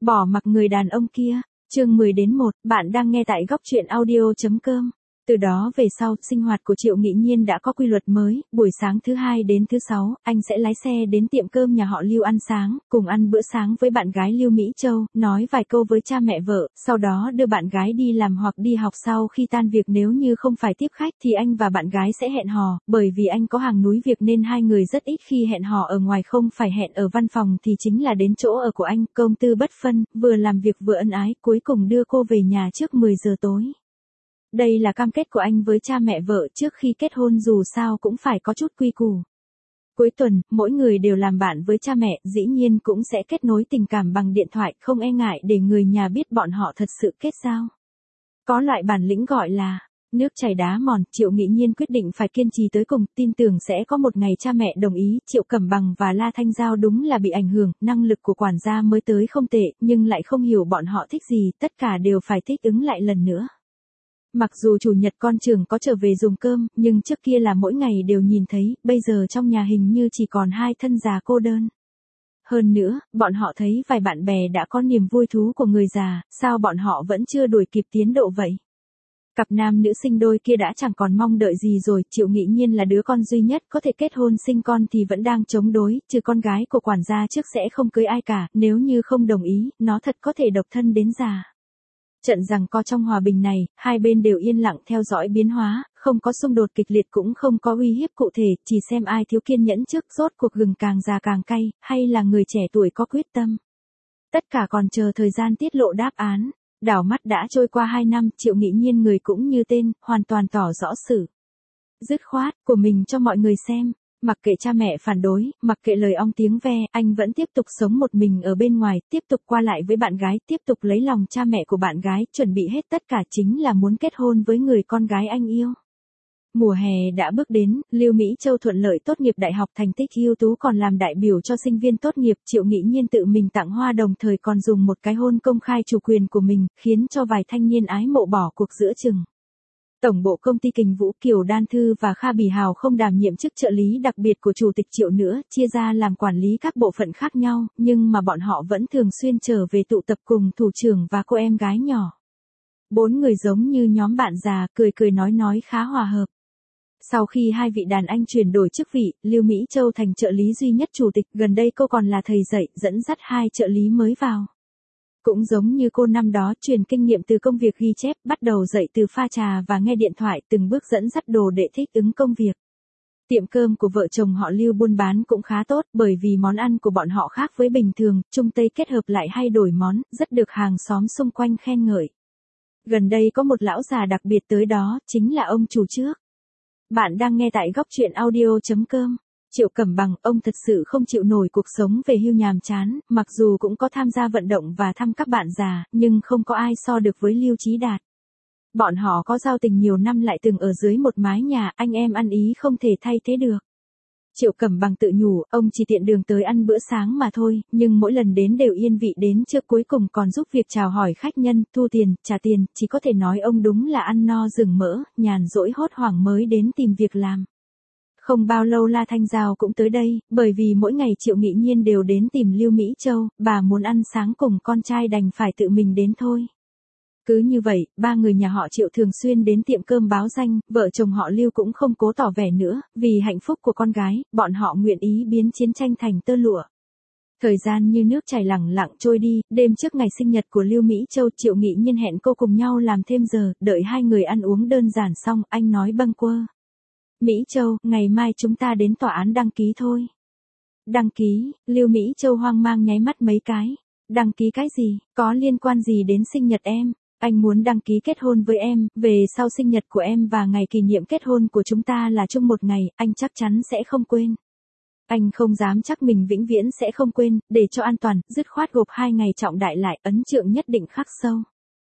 Bỏ mặc người đàn ông kia. Chương 10-1, bạn đang nghe tại góc truyện audio.com. Từ đó về sau, sinh hoạt của Triệu Nghị Nhiên đã có quy luật mới, buổi sáng thứ hai đến thứ sáu, anh sẽ lái xe đến tiệm cơm nhà họ Lưu ăn sáng, cùng ăn bữa sáng với bạn gái Lưu Mỹ Châu, nói vài câu với cha mẹ vợ, sau đó đưa bạn gái đi làm hoặc đi học. Sau khi tan việc nếu như không phải tiếp khách thì anh và bạn gái sẽ hẹn hò, bởi vì anh có hàng núi việc nên hai người rất ít khi hẹn hò ở ngoài, không phải hẹn ở văn phòng thì chính là đến chỗ ở của anh, công tư bất phân, vừa làm việc vừa ân ái, cuối cùng đưa cô về nhà trước 10 giờ tối. Đây là cam kết của anh với cha mẹ vợ trước khi kết hôn, dù sao cũng phải có chút quy củ. Cuối tuần, mỗi người đều làm bạn với cha mẹ, dĩ nhiên cũng sẽ kết nối tình cảm bằng điện thoại, không e ngại để người nhà biết bọn họ thật sự kết giao. Có loại bản lĩnh gọi là nước chảy đá mòn, Triệu Nghị Nhiên quyết định phải kiên trì tới cùng, tin tưởng sẽ có một ngày cha mẹ đồng ý. Triệu Cẩm Bằng và La Thanh Giao đúng là bị ảnh hưởng, năng lực của quản gia mới tới không tệ, nhưng lại không hiểu bọn họ thích gì, tất cả đều phải thích ứng lại lần nữa. Mặc dù chủ nhật con trưởng có trở về dùng cơm, nhưng trước kia là mỗi ngày đều nhìn thấy, bây giờ trong nhà hình như chỉ còn hai thân già cô đơn. Hơn nữa, bọn họ thấy vài bạn bè đã có niềm vui thú của người già, sao bọn họ vẫn chưa đuổi kịp tiến độ vậy? Cặp nam nữ sinh đôi kia đã chẳng còn mong đợi gì rồi, Triệu Nghị Nhiên là đứa con duy nhất có thể kết hôn sinh con thì vẫn đang chống đối, trừ con gái của quản gia trước sẽ không cưới ai cả, nếu như không đồng ý, nó thật có thể độc thân đến già. Trận giằng co trong hòa bình này, hai bên đều yên lặng theo dõi biến hóa, không có xung đột kịch liệt cũng không có uy hiếp cụ thể, chỉ xem ai thiếu kiên nhẫn trước, rốt cuộc gừng càng già càng cay, hay là người trẻ tuổi có quyết tâm. Tất cả còn chờ thời gian tiết lộ đáp án. Đảo mắt đã trôi qua 2 năm, Triệu Nghị Nhiên người cũng như tên, hoàn toàn tỏ rõ sự dứt khoát của mình cho mọi người xem. Mặc kệ cha mẹ phản đối, mặc kệ lời ong tiếng ve, anh vẫn tiếp tục sống một mình ở bên ngoài, tiếp tục qua lại với bạn gái, tiếp tục lấy lòng cha mẹ của bạn gái, chuẩn bị hết tất cả chính là muốn kết hôn với người con gái anh yêu. Mùa hè đã bước đến, Lưu Mỹ Châu thuận lợi tốt nghiệp đại học, thành tích ưu tú, còn làm đại biểu cho sinh viên tốt nghiệp. Triệu Nghị Nhiên tự mình tặng hoa, đồng thời còn dùng một cái hôn công khai chủ quyền của mình, khiến cho vài thanh niên ái mộ bỏ cuộc giữa chừng. Tổng bộ công ty Kình Vũ, Kiều Đan Thư và Kha Bỉ Hào không đảm nhiệm chức trợ lý đặc biệt của chủ tịch Triệu nữa, chia ra làm quản lý các bộ phận khác nhau, nhưng mà bọn họ vẫn thường xuyên trở về tụ tập cùng thủ trưởng và cô em gái nhỏ. 4 người giống như nhóm bạn già, cười cười nói khá hòa hợp. Sau khi hai vị đàn anh chuyển đổi chức vị, Lưu Mỹ Châu thành trợ lý duy nhất chủ tịch, gần đây cô còn là thầy dạy, dẫn dắt hai trợ lý mới vào. Cũng giống như cô năm đó, truyền kinh nghiệm từ công việc ghi chép, bắt đầu dạy từ pha trà và nghe điện thoại, từng bước dẫn dắt đồ để thích ứng công việc. Tiệm cơm của vợ chồng họ Lưu buôn bán cũng khá tốt, bởi vì món ăn của bọn họ khác với bình thường, Trung Tây kết hợp lại hay đổi món, rất được hàng xóm xung quanh khen ngợi. Gần đây có một lão già đặc biệt tới đó, chính là ông chủ trước. Bạn đang nghe tại góc truyện audio.com. Triệu Cẩm Bằng, ông thật sự không chịu nổi cuộc sống về hưu nhàm chán, mặc dù cũng có tham gia vận động và thăm các bạn già, nhưng không có ai so được với Lưu Chí Đạt. Bọn họ có giao tình nhiều năm, lại từng ở dưới một mái nhà, anh em ăn ý không thể thay thế được. Triệu Cẩm Bằng tự nhủ, ông chỉ tiện đường tới ăn bữa sáng mà thôi, nhưng mỗi lần đến đều yên vị đến trước, cuối cùng còn giúp việc chào hỏi khách nhân, thu tiền, trả tiền, chỉ có thể nói ông đúng là ăn no rừng mỡ, nhàn rỗi hốt hoảng mới đến tìm việc làm. Không bao lâu La Thanh Giao cũng tới đây, bởi vì mỗi ngày Triệu Nghị Nhiên đều đến tìm Lưu Mỹ Châu, bà muốn ăn sáng cùng con trai đành phải tự mình đến thôi. Cứ như vậy, ba người nhà họ Triệu thường xuyên đến tiệm cơm báo danh, vợ chồng họ Lưu cũng không cố tỏ vẻ nữa, vì hạnh phúc của con gái, bọn họ nguyện ý biến chiến tranh thành tơ lụa. Thời gian như nước chảy lẳng lặng trôi đi, đêm trước ngày sinh nhật của Lưu Mỹ Châu, Triệu Nghị Nhiên hẹn cô cùng nhau làm thêm giờ, đợi hai người ăn uống đơn giản xong, anh nói bâng quơ. Mỹ Châu, ngày mai chúng ta đến tòa án đăng ký thôi. Đăng ký, Lưu Mỹ Châu hoang mang nháy mắt mấy cái. Đăng ký cái gì, có liên quan gì đến sinh nhật em? Anh muốn đăng ký kết hôn với em, về sau sinh nhật của em và ngày kỷ niệm kết hôn của chúng ta là chung một ngày, anh chắc chắn sẽ không quên. Anh không dám chắc mình vĩnh viễn sẽ không quên, để cho an toàn, dứt khoát gộp 2 ngày trọng đại lại, ấn tượng nhất định khắc sâu.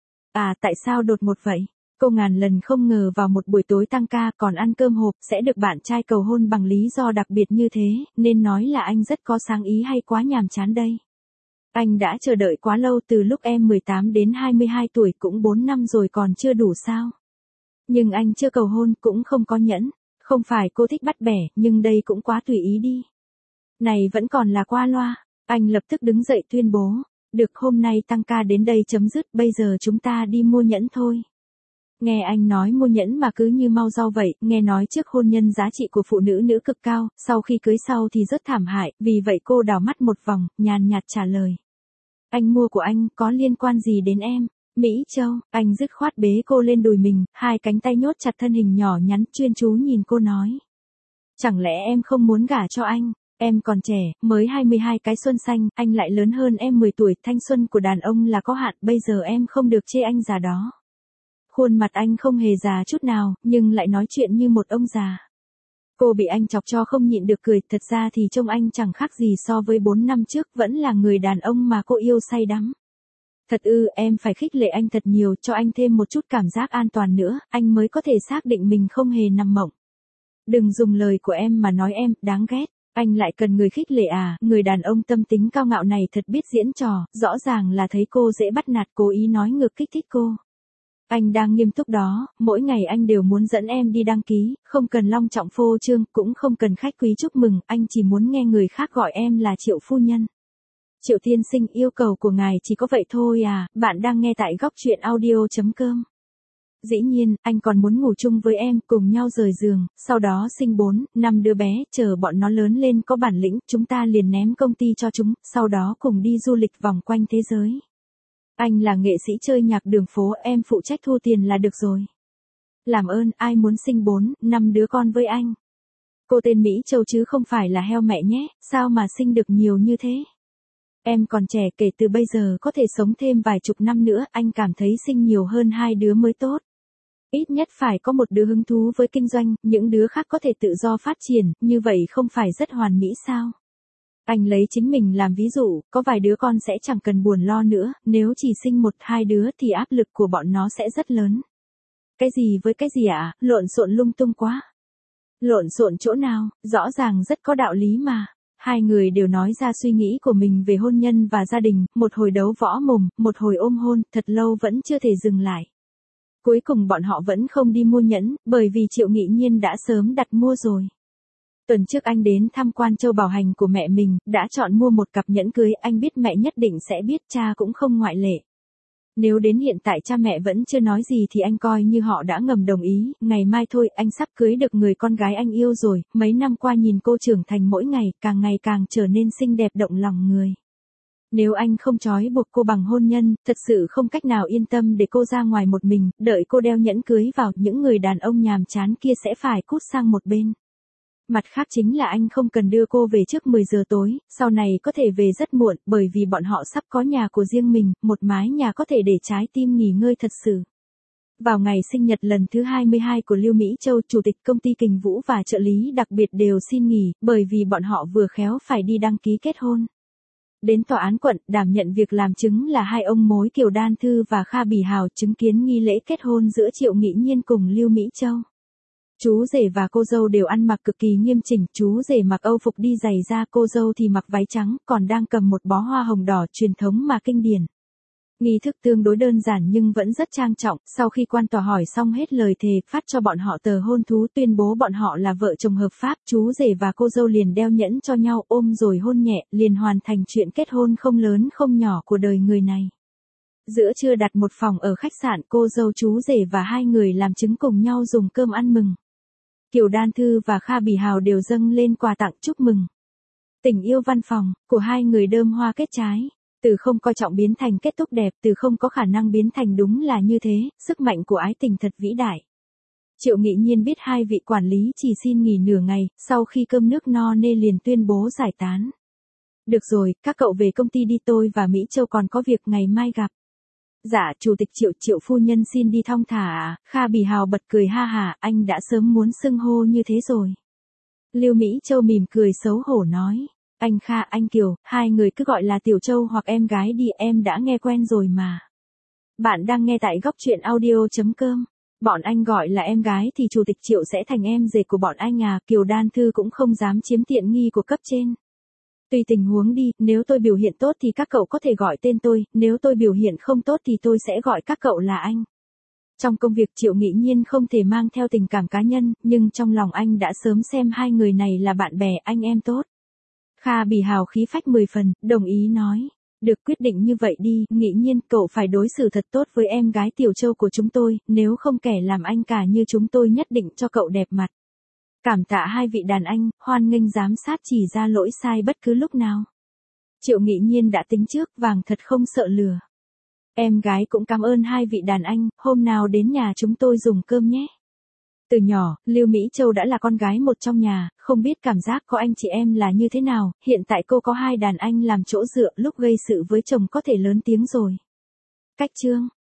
À, tại sao đột ngột vậy? Cô ngàn lần không ngờ vào một buổi tối tăng ca còn ăn cơm hộp sẽ được bạn trai cầu hôn bằng lý do đặc biệt như thế, nên nói là anh rất có sáng ý hay quá nhàm chán đây. Anh đã chờ đợi quá lâu, từ lúc em 18 đến 22 tuổi, cũng 4 năm rồi còn chưa đủ sao? Nhưng anh chưa cầu hôn, cũng không có nhẫn. Không phải cô thích bắt bẻ, nhưng đây cũng quá tùy ý đi. Này vẫn còn là qua loa. Anh lập tức đứng dậy tuyên bố. Được, hôm nay tăng ca đến đây chấm dứt, bây giờ chúng ta đi mua nhẫn thôi. Nghe anh nói mua nhẫn mà cứ như mau rau vậy, nghe nói trước hôn nhân giá trị của phụ nữ nữ cực cao, sau khi cưới sau thì rất thảm hại, vì vậy cô đảo mắt một vòng, nhàn nhạt trả lời. Anh mua của anh, có liên quan gì đến em? Mỹ Châu, anh dứt khoát bế cô lên đùi mình, hai cánh tay nhốt chặt thân hình nhỏ nhắn, chuyên chú nhìn cô nói. Chẳng lẽ em không muốn gả cho anh? Em còn trẻ, mới 22 cái xuân xanh, anh lại lớn hơn em 10 tuổi, thanh xuân của đàn ông là có hạn, bây giờ em không được chê anh già đó. Khuôn mặt anh không hề già chút nào, nhưng lại nói chuyện như một ông già. Cô bị anh chọc cho không nhịn được cười, thật ra thì trông anh chẳng khác gì so với 4 năm trước, vẫn là người đàn ông mà cô yêu say đắm. Thật ư, em phải khích lệ anh thật nhiều, cho anh thêm một chút cảm giác an toàn nữa, anh mới có thể xác định mình không hề nằm mộng. Đừng dùng lời của em mà nói em, đáng ghét. Anh lại cần người khích lệ à, người đàn ông tâm tính cao ngạo này thật biết diễn trò, rõ ràng là thấy cô dễ bắt nạt, cố ý nói ngược kích thích cô. Anh đang nghiêm túc đó, mỗi ngày anh đều muốn dẫn em đi đăng ký, không cần long trọng phô trương, cũng không cần khách quý chúc mừng, anh chỉ muốn nghe người khác gọi em là Triệu phu nhân. Triệu tiên sinh, yêu cầu của ngài chỉ có vậy thôi à, bạn đang nghe tại góc truyện audio.com. Dĩ nhiên, anh còn muốn ngủ chung với em, cùng nhau rời giường, sau đó sinh 4, 5 đứa bé, chờ bọn nó lớn lên có bản lĩnh, chúng ta liền ném công ty cho chúng, sau đó cùng đi du lịch vòng quanh thế giới. Anh là nghệ sĩ chơi nhạc đường phố, em phụ trách thu tiền là được rồi. Làm ơn, ai muốn sinh 4, 5 đứa con với anh? Cô tên Mỹ Châu chứ không phải là heo mẹ nhé, sao mà sinh được nhiều như thế? Em còn trẻ, kể từ bây giờ có thể sống thêm vài chục năm nữa, anh cảm thấy sinh nhiều hơn 2 đứa mới tốt. Ít nhất phải có một đứa hứng thú với kinh doanh, những đứa khác có thể tự do phát triển, như vậy không phải rất hoàn mỹ sao? Anh lấy chính mình làm ví dụ, có vài đứa con sẽ chẳng cần buồn lo nữa, nếu chỉ sinh 1-2 đứa thì áp lực của bọn nó sẽ rất lớn. Cái gì với cái gì ạ, lộn xộn lung tung quá. Lộn xộn chỗ nào, rõ ràng rất có đạo lý mà. Hai người đều nói ra suy nghĩ của mình về hôn nhân và gia đình, một hồi đấu võ mồm, một hồi ôm hôn, thật lâu vẫn chưa thể dừng lại. Cuối cùng bọn họ vẫn không đi mua nhẫn, bởi vì Triệu Nghị Nhiên đã sớm đặt mua rồi. Tuần trước anh đến tham quan châu bảo hành của mẹ mình, đã chọn mua một cặp nhẫn cưới, anh biết mẹ nhất định sẽ biết, cha cũng không ngoại lệ. Nếu đến hiện tại cha mẹ vẫn chưa nói gì thì anh coi như họ đã ngầm đồng ý, ngày mai thôi, anh sắp cưới được người con gái anh yêu rồi, mấy năm qua nhìn cô trưởng thành mỗi ngày, càng ngày càng trở nên xinh đẹp động lòng người. Nếu anh không trói buộc cô bằng hôn nhân, thật sự không cách nào yên tâm để cô ra ngoài một mình, đợi cô đeo nhẫn cưới vào, những người đàn ông nhàm chán kia sẽ phải cút sang một bên. Mặt khác chính là anh không cần đưa cô về trước 10 giờ tối, sau này có thể về rất muộn, bởi vì bọn họ sắp có nhà của riêng mình, một mái nhà có thể để trái tim nghỉ ngơi thật sự. Vào ngày sinh nhật lần thứ 22 của Lưu Mỹ Châu, chủ tịch công ty Kình Vũ và trợ lý đặc biệt đều xin nghỉ, bởi vì bọn họ vừa khéo phải đi đăng ký kết hôn. Đến tòa án quận, đảm nhận việc làm chứng là hai ông mối Kiều Đan Thư và Kha Bỉ Hào chứng kiến nghi lễ kết hôn giữa Triệu Nghị Nhiên cùng Lưu Mỹ Châu. Chú rể và cô dâu đều ăn mặc cực kỳ nghiêm chỉnh, chú rể mặc âu phục đi giày da, cô dâu thì mặc váy trắng, còn đang cầm một bó hoa hồng đỏ truyền thống mà kinh điển. Nghi thức tương đối đơn giản nhưng vẫn rất trang trọng, sau khi quan tòa hỏi xong hết lời thề, phát cho bọn họ tờ hôn thú tuyên bố bọn họ là vợ chồng hợp pháp, chú rể và cô dâu liền đeo nhẫn cho nhau, ôm rồi hôn nhẹ, liền hoàn thành chuyện kết hôn không lớn không nhỏ của đời người này. Giữa trưa đặt một phòng ở khách sạn, cô dâu chú rể và hai người làm chứng cùng nhau dùng cơm ăn mừng. Kiều Đan Thư và Kha Bỉ Hào đều dâng lên quà tặng chúc mừng. Tình yêu văn phòng, của hai người đơm hoa kết trái. Từ không coi trọng biến thành kết thúc đẹp, từ không có khả năng biến thành đúng là như thế, sức mạnh của ái tình thật vĩ đại. Triệu Nghị Nhiên biết hai vị quản lý chỉ xin nghỉ nửa ngày, sau khi cơm nước no nê liền tuyên bố giải tán. Được rồi, các cậu về công ty đi, tôi và Mỹ Châu còn có việc ngày mai gặp. Dạ, chủ tịch Triệu, Triệu phu nhân xin đi thong thả à, Kha Bỉ Hào bật cười ha hả, anh đã sớm muốn xưng hô như thế rồi. Lưu Mỹ Châu mỉm cười xấu hổ nói, anh Kha, anh Kiều, hai người cứ gọi là Tiểu Châu hoặc em gái đi, em đã nghe quen rồi mà. Bạn đang nghe tại góc truyện audio.com. Bọn anh gọi là em gái thì chủ tịch Triệu sẽ thành em rể của bọn anh à, Kiều Đan Thư cũng không dám chiếm tiện nghi của cấp trên. Tùy tình huống đi, nếu tôi biểu hiện tốt thì các cậu có thể gọi tên tôi, nếu tôi biểu hiện không tốt thì tôi sẽ gọi các cậu là anh. Trong công việc Triệu Nghị Nhiên không thể mang theo tình cảm cá nhân, nhưng trong lòng anh đã sớm xem hai người này là bạn bè, anh em tốt. Kha Bỉ Hào khí phách 10 phần, đồng ý nói. Được, quyết định như vậy đi, Nghị Nhiên, cậu phải đối xử thật tốt với em gái Tiểu Châu của chúng tôi, nếu không kẻ làm anh cả như chúng tôi nhất định cho cậu đẹp mặt. Cảm tạ hai vị đàn anh, hoan nghênh giám sát chỉ ra lỗi sai bất cứ lúc nào. Triệu Nghị Nhiên đã tính trước, vàng thật không sợ lừa. Em gái cũng cảm ơn hai vị đàn anh, hôm nào đến nhà chúng tôi dùng cơm nhé. Từ nhỏ, Lưu Mỹ Châu đã là con gái một trong nhà, không biết cảm giác có anh chị em là như thế nào, hiện tại cô có hai đàn anh làm chỗ dựa, lúc gây sự với chồng có thể lớn tiếng rồi. Cách chương